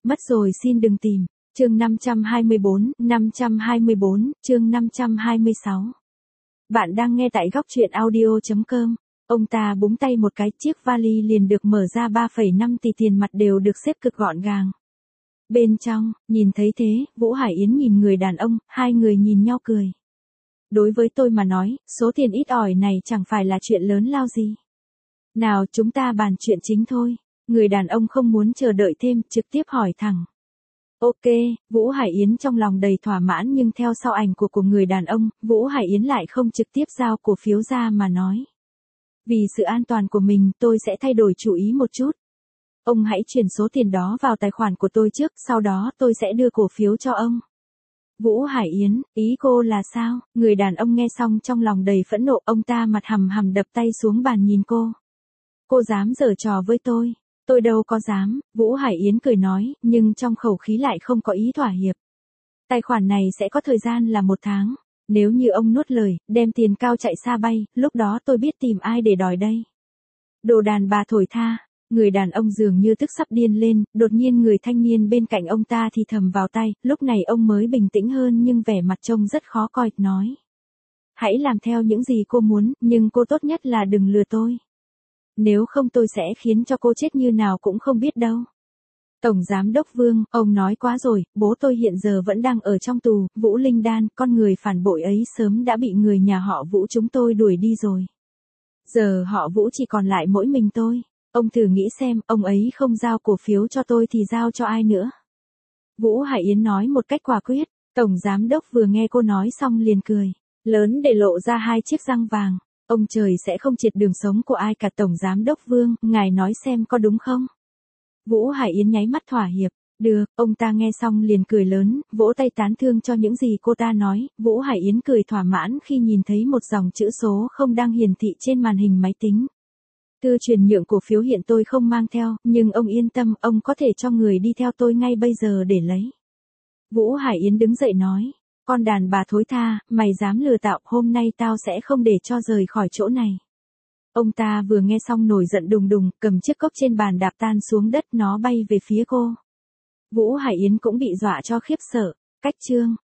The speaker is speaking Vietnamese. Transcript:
Mất rồi xin đừng tìm. Chương 524, chương 526. Bạn đang nghe tại góc truyện audio.com. Ông ta búng tay một cái, chiếc vali liền được mở ra, 3,5 tỷ tiền mặt đều được xếp cực gọn gàng. Bên trong, nhìn thấy thế, Vũ Hải Yến nhìn người đàn ông, hai người nhìn nhau cười. Đối với tôi mà nói, số tiền ít ỏi này chẳng phải là chuyện lớn lao gì. Nào chúng ta bàn chuyện chính thôi. Người đàn ông không muốn chờ đợi thêm, trực tiếp hỏi thẳng. Ok, Vũ Hải Yến trong lòng đầy thỏa mãn, nhưng theo sau ảnh của người đàn ông, Vũ Hải Yến lại không trực tiếp giao cổ phiếu ra mà nói. Vì sự an toàn của mình, tôi sẽ thay đổi chủ ý một chút. Ông hãy chuyển số tiền đó vào tài khoản của tôi trước, sau đó tôi sẽ đưa cổ phiếu cho ông. Vũ Hải Yến, ý cô là sao? Người đàn ông nghe xong trong lòng đầy phẫn nộ, ông ta mặt hầm hầm đập tay xuống bàn nhìn cô. Cô dám giở trò với tôi? Tôi đâu có dám, Vũ Hải Yến cười nói, nhưng trong khẩu khí lại không có ý thỏa hiệp. Tài khoản này sẽ có thời gian là 1 tháng. Nếu như ông nuốt lời, đem tiền cao chạy xa bay, lúc đó tôi biết tìm ai để đòi đây. Đồ đàn bà thổi tha. Người đàn ông dường như tức sắp điên lên, đột nhiên người thanh niên bên cạnh ông ta thì thầm vào tai, lúc này ông mới bình tĩnh hơn nhưng vẻ mặt trông rất khó coi, nói. Hãy làm theo những gì cô muốn, nhưng cô tốt nhất là đừng lừa tôi. Nếu không tôi sẽ khiến cho cô chết như nào cũng không biết đâu. Tổng Giám đốc Vương, ông nói quá rồi, bố tôi hiện giờ vẫn đang ở trong tù, Vũ Linh Đan, con người phản bội ấy sớm đã bị người nhà họ Vũ chúng tôi đuổi đi rồi. Giờ họ Vũ chỉ còn lại mỗi mình tôi. Ông thử nghĩ xem, ông ấy không giao cổ phiếu cho tôi thì giao cho ai nữa? Vũ Hải Yến nói một cách quả quyết. Tổng Giám đốc vừa nghe cô nói xong liền cười. Lớn để lộ ra 2 chiếc răng vàng. Ông trời sẽ không triệt đường sống của ai cả. Tổng Giám đốc Vương, ngài nói xem có đúng không? Vũ Hải Yến nháy mắt thỏa hiệp. Được, ông ta nghe xong liền cười lớn, vỗ tay tán thương cho những gì cô ta nói. Vũ Hải Yến cười thỏa mãn khi nhìn thấy một dòng chữ số không đang hiển thị trên màn hình máy tính. Thư chuyển nhượng cổ phiếu hiện tôi không mang theo, nhưng ông yên tâm, ông có thể cho người đi theo tôi ngay bây giờ để lấy. Vũ Hải Yến đứng dậy nói, con đàn bà thối tha, mày dám lừa tao, hôm nay tao sẽ không để cho rời khỏi chỗ này. Ông ta vừa nghe xong nổi giận đùng đùng, cầm chiếc cốc trên bàn đạp tan xuống đất, nó bay về phía cô. Vũ Hải Yến cũng bị dọa cho khiếp sợ. Cách chương